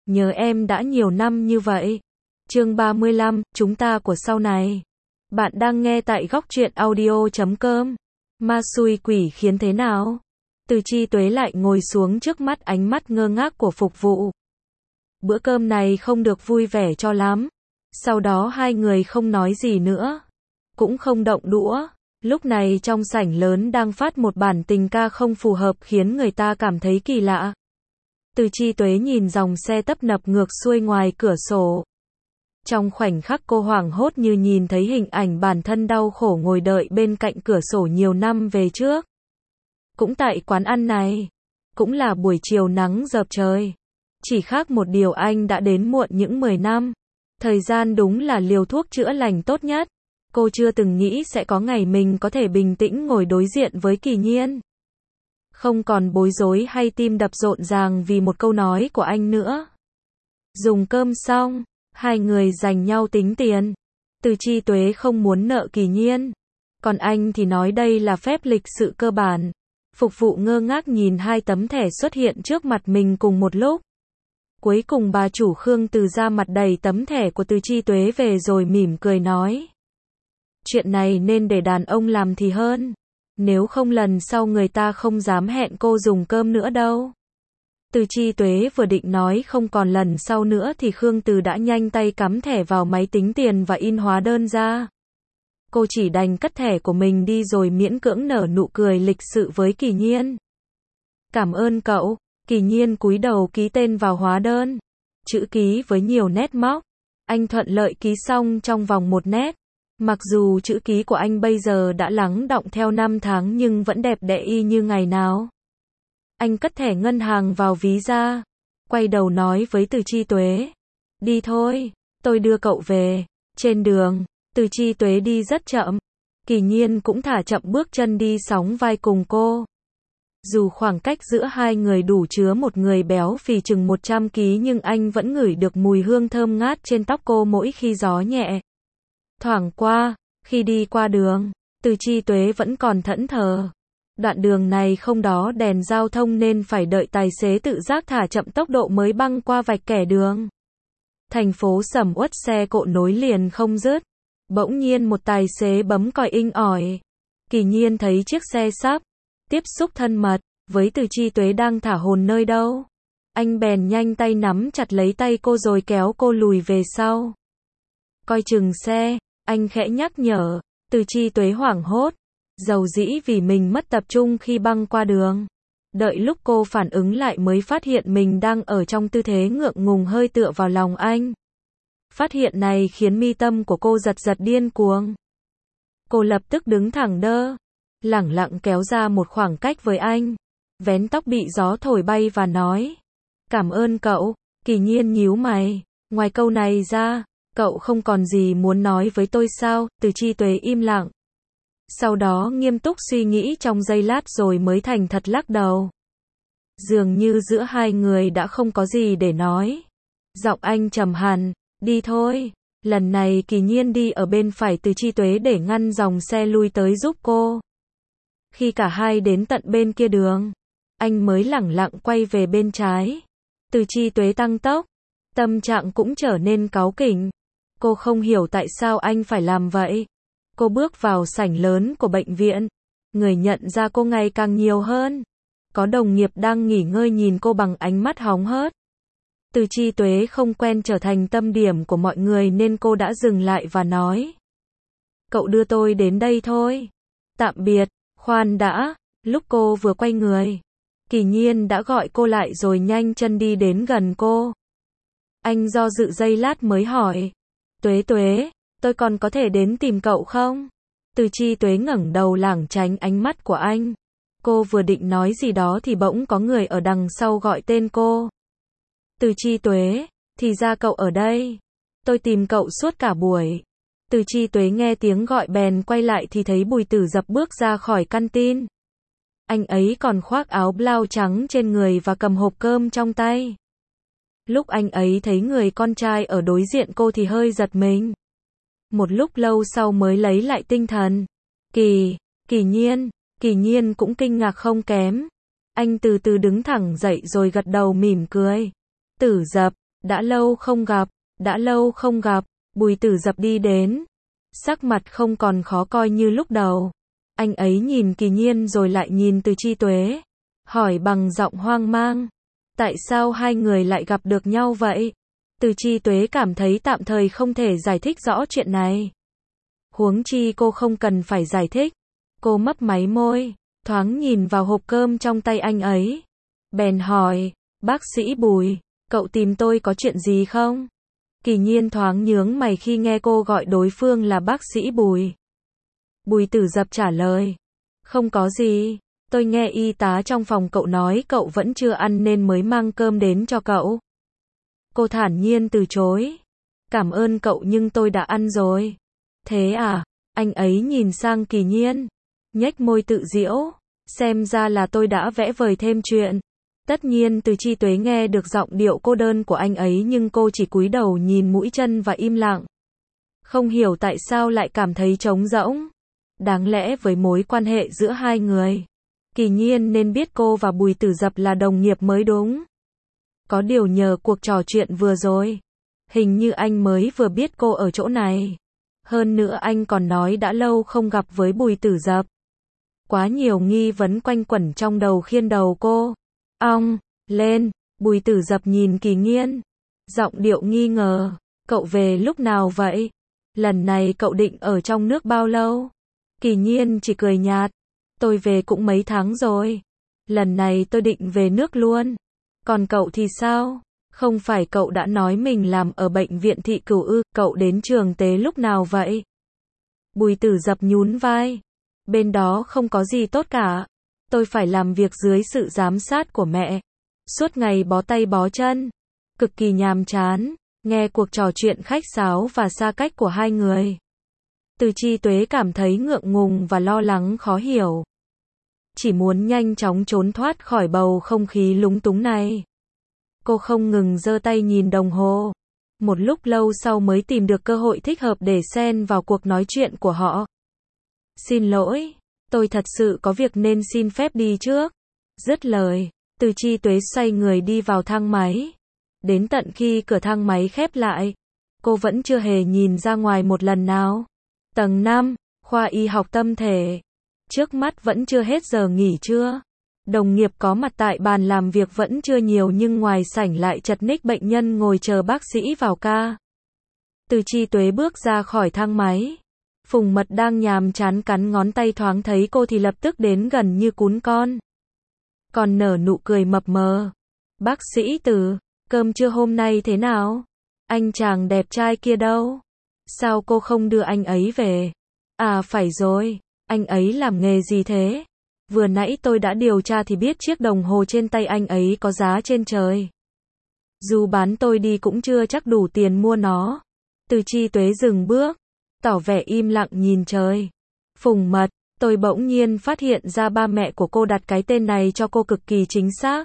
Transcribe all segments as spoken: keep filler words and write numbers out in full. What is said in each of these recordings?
nhớ em đã nhiều năm như vậy. Chương ba mươi lăm, chúng ta của sau này. Bạn đang nghe tại góc truyện audio chấm com. Ma xui quỷ khiến thế nào? Từ Chi Tuế lại ngồi xuống trước mắt ánh mắt ngơ ngác của phục vụ. Bữa cơm này không được vui vẻ cho lắm. Sau đó hai người không nói gì nữa, cũng không động đũa. Lúc này trong sảnh lớn đang phát một bản tình ca không phù hợp khiến người ta cảm thấy kỳ lạ. Từ Chi Tuế nhìn dòng xe tấp nập ngược xuôi ngoài cửa sổ. Trong khoảnh khắc cô hoảng hốt như nhìn thấy hình ảnh bản thân đau khổ ngồi đợi bên cạnh cửa sổ nhiều năm về trước. Cũng tại quán ăn này, cũng là buổi chiều nắng rợp trời. Chỉ khác một điều anh đã đến muộn những mười năm. Thời gian đúng là liều thuốc chữa lành tốt nhất. Cô chưa từng nghĩ sẽ có ngày mình có thể bình tĩnh ngồi đối diện với Kỳ Nhiên. Không còn bối rối hay tim đập rộn ràng vì một câu nói của anh nữa. Dùng cơm xong, hai người giành nhau tính tiền. Từ Chi Tuế không muốn nợ Kỳ Nhiên, còn anh thì nói đây là phép lịch sự cơ bản. Phục vụ ngơ ngác nhìn hai tấm thẻ xuất hiện trước mặt mình cùng một lúc. Cuối cùng bà chủ Khương Từ ra mặt đầy tấm thẻ của Từ Chi Tuế về rồi mỉm cười nói. Chuyện này nên để đàn ông làm thì hơn. Nếu không lần sau người ta không dám hẹn cô dùng cơm nữa đâu. Từ Chi Tuế vừa định nói không còn lần sau nữa thì Khương Từ đã nhanh tay cắm thẻ vào máy tính tiền và in hóa đơn ra. Cô chỉ đành cất thẻ của mình đi rồi miễn cưỡng nở nụ cười lịch sự với Kỳ Nhiên. Cảm ơn cậu. Kỳ Nhiên cúi đầu ký tên vào hóa đơn. Chữ ký với nhiều nét móc. Anh thuận lợi ký xong trong vòng một nét. Mặc dù chữ ký của anh bây giờ đã lắng đọng theo năm tháng nhưng vẫn đẹp đẽ y như ngày nào. Anh cất thẻ ngân hàng vào ví ra. Quay đầu nói với Từ Chi Tuế. Đi thôi, tôi đưa cậu về. Trên đường, Từ Chi Tuế đi rất chậm. Kỳ Nhiên cũng thả chậm bước chân đi sóng vai cùng cô. Dù khoảng cách giữa hai người đủ chứa một người béo phì chừng một trăm ki lô gam nhưng anh vẫn ngửi được mùi hương thơm ngát trên tóc cô mỗi khi gió nhẹ thoảng qua. Khi đi qua đường, Từ Chi Tuế vẫn còn thẫn thờ. Đoạn đường này không đó đèn giao thông nên phải đợi tài xế tự giác thả chậm tốc độ mới băng qua vạch kẻ đường. Thành phố sầm uất xe cộ nối liền không dứt. Bỗng nhiên một tài xế bấm còi inh ỏi. Kỳ Nhiên thấy chiếc xe sắp tiếp xúc thân mật với Từ Chi Tuế đang thả hồn nơi đâu. Anh bèn nhanh tay nắm chặt lấy tay cô rồi kéo cô lùi về sau. Coi chừng xe, anh khẽ nhắc nhở. Từ Chi Tuế hoảng hốt, dầu dĩ vì mình mất tập trung khi băng qua đường. Đợi lúc cô phản ứng lại mới phát hiện mình đang ở trong tư thế ngượng ngùng hơi tựa vào lòng anh. Phát hiện này khiến mi tâm của cô giật giật điên cuồng. Cô lập tức đứng thẳng đơ, lẳng lặng kéo ra một khoảng cách với anh, vén tóc bị gió thổi bay và nói. Cảm ơn cậu. Kỳ Nhiên nhíu mày. Ngoài câu này ra, cậu không còn gì muốn nói với tôi sao? Từ Chi Tuế im lặng. Sau đó nghiêm túc suy nghĩ trong giây lát rồi mới thành thật lắc đầu. Dường như giữa hai người đã không có gì để nói. Giọng anh trầm hẳn. Đi thôi. Lần này Kỳ Nhiên đi ở bên phải Từ Chi Tuế để ngăn dòng xe lui tới giúp cô. Khi cả hai đến tận bên kia đường, anh mới lẳng lặng quay về bên trái. Từ Chi Tuế tăng tốc, tâm trạng cũng trở nên cáu kỉnh. Cô không hiểu tại sao anh phải làm vậy. Cô bước vào sảnh lớn của bệnh viện. Người nhận ra cô ngày càng nhiều hơn. Có đồng nghiệp đang nghỉ ngơi nhìn cô bằng ánh mắt hóng hớt. Từ Chi Tuế không quen trở thành tâm điểm của mọi người nên cô đã dừng lại và nói. Cậu đưa tôi đến đây thôi. Tạm biệt. Khoan đã. Lúc cô vừa quay người, Kỳ Nhiên đã gọi cô lại rồi nhanh chân đi đến gần cô. Anh do dự giây lát mới hỏi. Tuế Tuế, tôi còn có thể đến tìm cậu không? Từ Chi Tuế ngẩng đầu lảng tránh ánh mắt của anh. Cô vừa định nói gì đó thì bỗng có người ở đằng sau gọi tên cô. Từ Chi Tuế, thì ra cậu ở đây. Tôi tìm cậu suốt cả buổi. Từ Chi Tuế nghe tiếng gọi bèn quay lại thì thấy Bùi Tử Dập bước ra khỏi căn tin. Anh ấy còn khoác áo blau trắng trên người và cầm hộp cơm trong tay. Lúc anh ấy thấy người con trai ở đối diện cô thì hơi giật mình. Một lúc lâu sau mới lấy lại tinh thần. Kỳ, Kỳ Nhiên, Kỳ Nhiên cũng kinh ngạc không kém. Anh từ từ đứng thẳng dậy rồi gật đầu mỉm cười. Tử Dập, Đã lâu không gặp, đã lâu không gặp, Bùi Tử Dập đi đến. Sắc mặt không còn khó coi như lúc đầu. Anh ấy nhìn Kỳ Nhiên rồi lại nhìn Từ Chi Tuế. Hỏi bằng giọng hoang mang. Tại sao hai người lại gặp được nhau vậy? Từ Chi Tuế cảm thấy tạm thời không thể giải thích rõ chuyện này. Huống chi cô không cần phải giải thích. Cô mấp máy môi, thoáng nhìn vào hộp cơm trong tay anh ấy. Bèn hỏi, bác sĩ Bùi, cậu tìm tôi có chuyện gì không? Kỳ Nhiên thoáng nhướng mày khi nghe cô gọi đối phương là bác sĩ Bùi. Bùi Tử Dập trả lời, không có gì, tôi nghe y tá trong phòng cậu nói cậu vẫn chưa ăn nên mới mang cơm đến cho cậu. Cô thản nhiên từ chối, cảm ơn cậu nhưng tôi đã ăn rồi. Thế à? Anh ấy nhìn sang Kỳ Nhiên, nhếch môi tự giễu, xem ra là tôi đã vẽ vời thêm chuyện. Tất nhiên Từ Chi Tuế nghe được giọng điệu cô đơn của anh ấy nhưng cô chỉ cúi đầu nhìn mũi chân và im lặng. Không hiểu tại sao lại cảm thấy trống rỗng. Đáng lẽ với mối quan hệ giữa hai người, Kỳ Nhiên nên biết cô và Bùi Tử Dập là đồng nghiệp mới đúng. Có điều nhờ cuộc trò chuyện vừa rồi, hình như anh mới vừa biết cô ở chỗ này. Hơn nữa anh còn nói đã lâu không gặp với Bùi Tử Dập. Quá nhiều nghi vấn quanh quẩn trong đầu khiến đầu cô ong lên. Bùi Tử Dập nhìn Kỳ Nhiên, giọng điệu nghi ngờ, cậu về lúc nào vậy? Lần này cậu định ở trong nước bao lâu? Kỳ Nhiên chỉ cười nhạt, tôi về cũng mấy tháng rồi. Lần này tôi định về nước luôn. Còn cậu thì sao? Không phải cậu đã nói mình làm ở bệnh viện Thị Cửu ư, cậu đến trường tế lúc nào vậy? Bùi Tử Dập nhún vai, bên đó không có gì tốt cả. Tôi phải làm việc dưới sự giám sát của mẹ. Suốt ngày bó tay bó chân. Cực kỳ nhàm chán. Nghe cuộc trò chuyện khách sáo và xa cách của hai người, Từ Chi Tuế cảm thấy ngượng ngùng và lo lắng khó hiểu. Chỉ muốn nhanh chóng trốn thoát khỏi bầu không khí lúng túng này. Cô không ngừng giơ tay nhìn đồng hồ. Một lúc lâu sau mới tìm được cơ hội thích hợp để xen vào cuộc nói chuyện của họ. Xin lỗi, tôi thật sự có việc nên xin phép đi trước. Dứt lời, Từ Chi Tuế xoay người đi vào thang máy. Đến tận khi cửa thang máy khép lại, cô vẫn chưa hề nhìn ra ngoài một lần nào. Tầng năm, khoa y học tâm thể. Trước mắt vẫn chưa hết giờ nghỉ trưa. Đồng nghiệp có mặt tại bàn làm việc vẫn chưa nhiều nhưng ngoài sảnh lại chật ních bệnh nhân ngồi chờ bác sĩ vào ca. Từ Chi Tuế bước ra khỏi thang máy. Phùng Mật đang nhàm chán cắn ngón tay thoáng thấy cô thì lập tức đến gần như cún con. Còn nở nụ cười mập mờ. Bác sĩ Từ, cơm trưa hôm nay thế nào? Anh chàng đẹp trai kia đâu? Sao cô không đưa anh ấy về? À phải rồi, anh ấy làm nghề gì thế? Vừa nãy tôi đã điều tra thì biết chiếc đồng hồ trên tay anh ấy có giá trên trời. Dù bán tôi đi cũng chưa chắc đủ tiền mua nó. Từ Chi Tuế dừng bước, tỏ vẻ im lặng nhìn trời. Phùng Mật, tôi bỗng nhiên phát hiện ra ba mẹ của cô đặt cái tên này cho cô cực kỳ chính xác.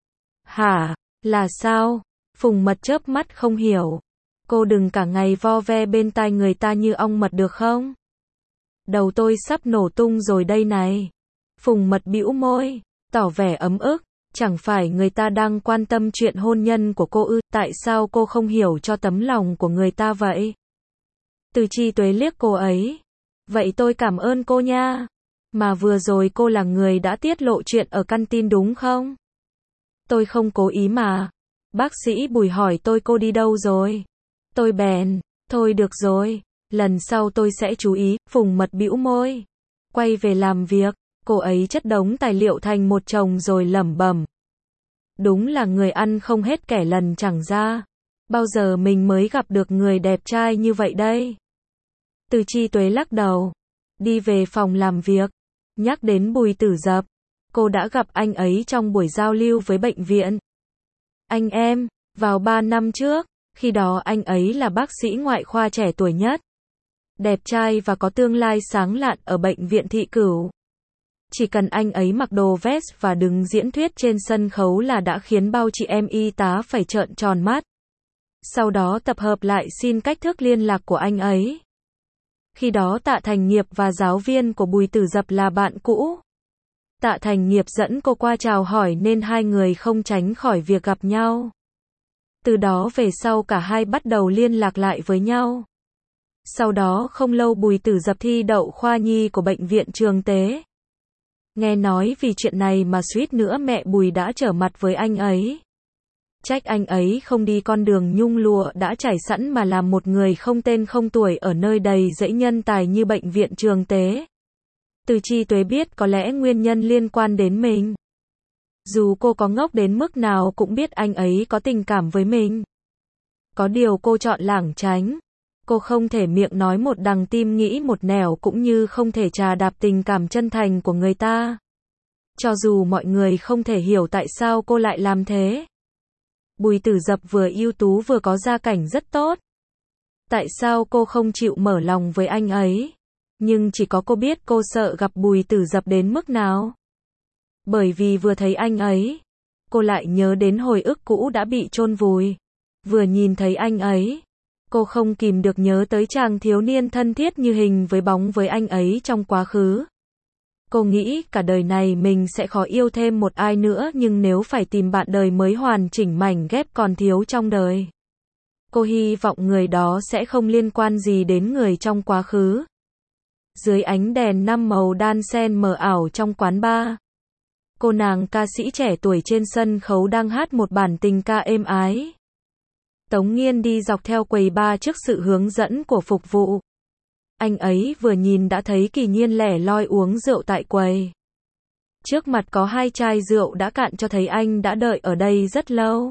Hả? Là sao? Phùng Mật chớp mắt không hiểu. Cô đừng cả ngày vo ve bên tai người ta như ong mật được không? Đầu tôi sắp nổ tung rồi đây này. Phùng Mật bĩu môi, tỏ vẻ ấm ức. Chẳng phải người ta đang quan tâm chuyện hôn nhân của cô ư? Tại sao cô không hiểu cho tấm lòng của người ta vậy? Từ Chi Tuế liếc cô ấy. Vậy tôi cảm ơn cô nha. Mà vừa rồi cô là người đã tiết lộ chuyện ở căn tin đúng không? Tôi không cố ý mà. Bác sĩ Bùi hỏi tôi cô đi đâu rồi. Tôi bèn, thôi được rồi, lần sau tôi sẽ chú ý. Phùng Mật bĩu môi, quay về làm việc. Cô ấy chất đống tài liệu thành một chồng rồi lẩm bẩm. Đúng là người ăn không hết kẻ lần chẳng ra. Bao giờ mình mới gặp được người đẹp trai như vậy đây? Từ Chi Tuế lắc đầu, đi về phòng làm việc. Nhắc đến Bùi Tử Dập, cô đã gặp anh ấy trong buổi giao lưu với bệnh viện. Anh em, vào ba năm trước, khi đó anh ấy là bác sĩ ngoại khoa trẻ tuổi nhất. Đẹp trai và có tương lai sáng lạn ở bệnh viện Thị Cửu. Chỉ cần anh ấy mặc đồ vest và đứng diễn thuyết trên sân khấu là đã khiến bao chị em y tá phải trợn tròn mắt. Sau đó tập hợp lại xin cách thức liên lạc của anh ấy. Khi đó Tạ Thành Nghiệp và giáo viên của Bùi Tử Dập là bạn cũ. Tạ Thành Nghiệp dẫn cô qua chào hỏi nên hai người không tránh khỏi việc gặp nhau. Từ đó về sau cả hai bắt đầu liên lạc lại với nhau. Sau đó không lâu Bùi Tử Dập thi đậu khoa nhi của bệnh viện Trường Tế. Nghe nói vì chuyện này mà suýt nữa mẹ Bùi đã trở mặt với anh ấy. Trách anh ấy không đi con đường nhung lụa đã trải sẵn mà làm một người không tên không tuổi ở nơi đầy dẫy nhân tài như bệnh viện Trường Tế. Từ Chi Tuế biết có lẽ nguyên nhân liên quan đến mình. Dù cô có ngốc đến mức nào cũng biết anh ấy có tình cảm với mình. Có điều cô chọn lảng tránh. Cô không thể miệng nói một đằng tim nghĩ một nẻo cũng như không thể trà đạp tình cảm chân thành của người ta. Cho dù mọi người không thể hiểu tại sao cô lại làm thế. Bùi Tử Dập vừa ưu tú vừa có gia cảnh rất tốt. Tại sao cô không chịu mở lòng với anh ấy? Nhưng chỉ có cô biết cô sợ gặp Bùi Tử Dập đến mức nào. Bởi vì vừa thấy anh ấy, cô lại nhớ đến hồi ức cũ đã bị chôn vùi. Vừa nhìn thấy anh ấy, cô không kìm được nhớ tới chàng thiếu niên thân thiết như hình với bóng với anh ấy trong quá khứ. Cô nghĩ cả đời này mình sẽ khó yêu thêm một ai nữa nhưng nếu phải tìm bạn đời mới hoàn chỉnh mảnh ghép còn thiếu trong đời. Cô hy vọng người đó sẽ không liên quan gì đến người trong quá khứ. Dưới ánh đèn năm màu đan xen mờ ảo trong quán bar. Cô nàng ca sĩ trẻ tuổi trên sân khấu đang hát một bản tình ca êm ái. Tống Nghiên đi dọc theo quầy bar trước sự hướng dẫn của phục vụ. Anh ấy vừa nhìn đã thấy Kỳ Nhiên lẻ loi uống rượu tại quầy. Trước mặt có hai chai rượu đã cạn cho thấy anh đã đợi ở đây rất lâu.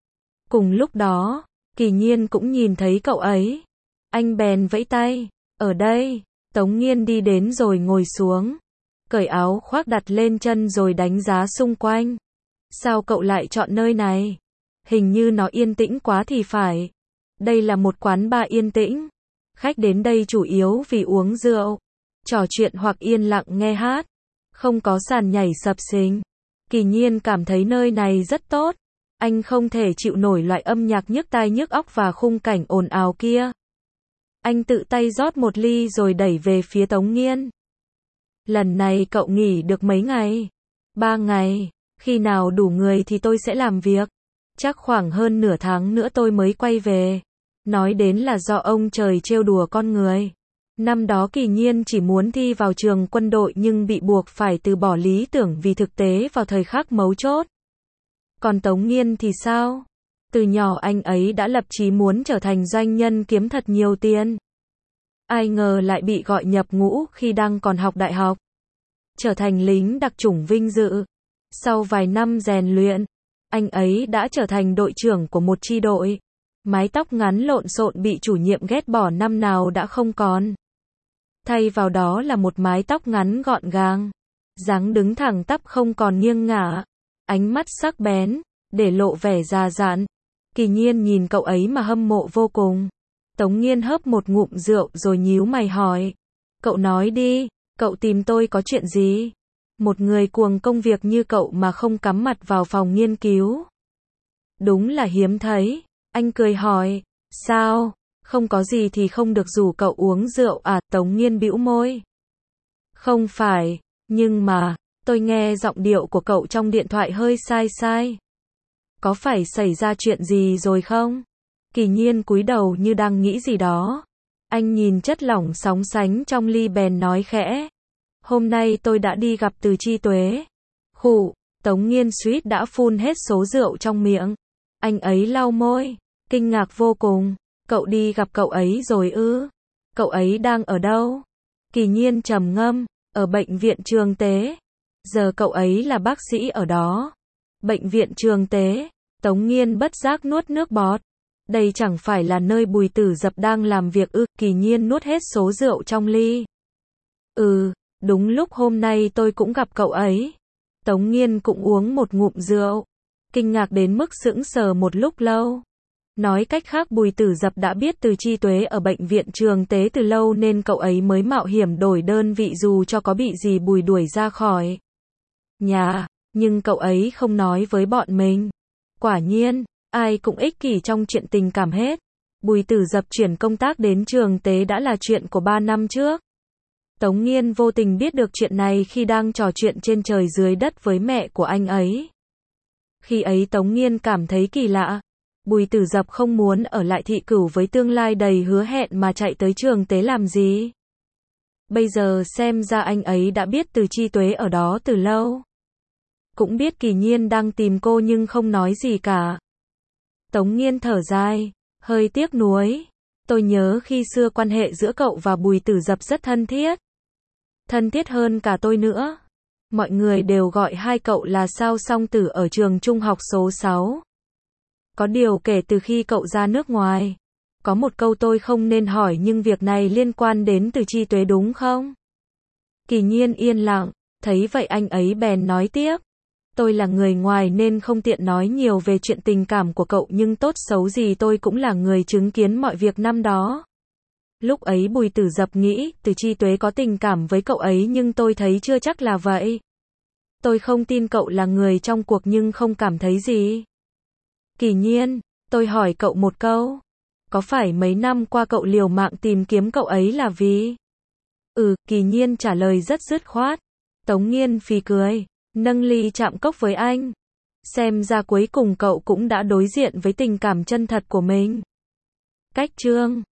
Cùng lúc đó, Kỳ Nhiên cũng nhìn thấy cậu ấy. Anh bèn vẫy tay. Ở đây, Tống Nghiên đi đến rồi ngồi xuống. Cởi áo khoác đặt lên chân rồi đánh giá xung quanh. Sao cậu lại chọn nơi này? Hình như nó yên tĩnh quá thì phải. Đây là một quán bar yên tĩnh. Khách đến đây chủ yếu vì uống rượu, trò chuyện hoặc yên lặng nghe hát. Không có sàn nhảy sập sình. Kỳ Nhiên cảm thấy nơi này rất tốt. Anh không thể chịu nổi loại âm nhạc nhức tai nhức óc và khung cảnh ồn ào kia. Anh tự tay rót một ly rồi đẩy về phía Tống Nghiên. Lần này cậu nghỉ được mấy ngày? Ba ngày. Khi nào đủ người thì tôi sẽ làm việc. Chắc khoảng hơn nửa tháng nữa tôi mới quay về. Nói đến là do ông trời trêu đùa con người. Năm đó Kỳ Nhiên chỉ muốn thi vào trường quân đội nhưng bị buộc phải từ bỏ lý tưởng vì thực tế vào thời khắc mấu chốt. Còn Tống Nghiên thì sao? Từ nhỏ anh ấy đã lập chí muốn trở thành doanh nhân kiếm thật nhiều tiền. Ai ngờ lại bị gọi nhập ngũ khi đang còn học đại học. Trở thành lính đặc chủng vinh dự. Sau vài năm rèn luyện, anh ấy đã trở thành đội trưởng của một chi đội. Mái tóc ngắn lộn xộn bị chủ nhiệm ghét bỏ năm nào đã không còn. Thay vào đó là một mái tóc ngắn gọn gàng. Dáng đứng thẳng tắp không còn nghiêng ngả. Ánh mắt sắc bén, để lộ vẻ già dặn. Kỳ Nhiên nhìn cậu ấy mà hâm mộ vô cùng. Tống Nghiên hớp một ngụm rượu rồi nhíu mày hỏi. Cậu nói đi, cậu tìm tôi có chuyện gì? Một người cuồng công việc như cậu mà không cắm mặt vào phòng nghiên cứu. Đúng là hiếm thấy. Anh cười hỏi. Sao? Không có gì thì không được rủ cậu uống rượu à? Tống Nghiên bĩu môi. Không phải, nhưng mà, tôi nghe giọng điệu của cậu trong điện thoại hơi sai sai. Có phải xảy ra chuyện gì rồi không? Kỳ Nhiên cúi đầu như đang nghĩ gì đó. Anh nhìn chất lỏng sóng sánh trong ly bèn nói khẽ. Hôm nay tôi đã đi gặp Từ Chi Tuế. Khụ, Tống Nghiên suýt đã phun hết số rượu trong miệng. Anh ấy lau môi, kinh ngạc vô cùng. Cậu đi gặp cậu ấy rồi ư? Cậu ấy đang ở đâu? Kỳ Nhiên trầm ngâm, ở bệnh viện Trường Tế. Giờ cậu ấy là bác sĩ ở đó. Bệnh viện Trường Tế. Tống Nghiên bất giác nuốt nước bọt. Đây chẳng phải là nơi Bùi Tử Dập đang làm việc ư? Kỳ Nhiên nuốt hết số rượu trong ly. Ừ, đúng lúc hôm nay tôi cũng gặp cậu ấy. Tống Nghiên cũng uống một ngụm rượu. Kinh ngạc đến mức sững sờ một lúc lâu. Nói cách khác Bùi Tử Dập đã biết Từ Chi Tuế ở bệnh viện Trường Tế từ lâu nên cậu ấy mới mạo hiểm đổi đơn vị dù cho có bị gì Bùi đuổi ra khỏi nhà. Nhưng cậu ấy không nói với bọn mình. Quả nhiên, ai cũng ích kỷ trong chuyện tình cảm hết. Bùi Tử Dập chuyển công tác đến Trường Tế đã là chuyện của ba năm trước. Tống Nghiên vô tình biết được chuyện này khi đang trò chuyện trên trời dưới đất với mẹ của anh ấy. Khi ấy Tống Nghiên cảm thấy kỳ lạ. Bùi Tử Dập không muốn ở lại Thị Cửu với tương lai đầy hứa hẹn mà chạy tới Trường Tế làm gì? Bây giờ xem ra anh ấy đã biết Từ Chi Tuế ở đó từ lâu. Cũng biết Kỳ Nhiên đang tìm cô nhưng không nói gì cả. Tống Nghiên thở dài, hơi tiếc nuối. Tôi nhớ khi xưa quan hệ giữa cậu và Bùi Tử Dập rất thân thiết. Thân thiết hơn cả tôi nữa. Mọi người đều gọi hai cậu là sao song tử ở trường trung học số sáu. Có điều kể từ khi cậu ra nước ngoài, có một câu tôi không nên hỏi nhưng việc này liên quan đến Từ Chi Tuế đúng không? Kỳ Nhiên yên lặng, thấy vậy anh ấy bèn nói tiếp. Tôi là người ngoài nên không tiện nói nhiều về chuyện tình cảm của cậu nhưng tốt xấu gì tôi cũng là người chứng kiến mọi việc năm đó. Lúc ấy Bùi Tử Dập nghĩ Từ Chi Tuế có tình cảm với cậu ấy nhưng tôi thấy chưa chắc là vậy. Tôi không tin cậu là người trong cuộc nhưng không cảm thấy gì. Kỳ Nhiên, tôi hỏi cậu một câu. Có phải mấy năm qua cậu liều mạng tìm kiếm cậu ấy là vì? Ừ, Kỳ Nhiên trả lời rất dứt khoát. Tống Nghiên phì cười, nâng ly chạm cốc với anh. Xem ra cuối cùng cậu cũng đã đối diện với tình cảm chân thật của mình. Cách chương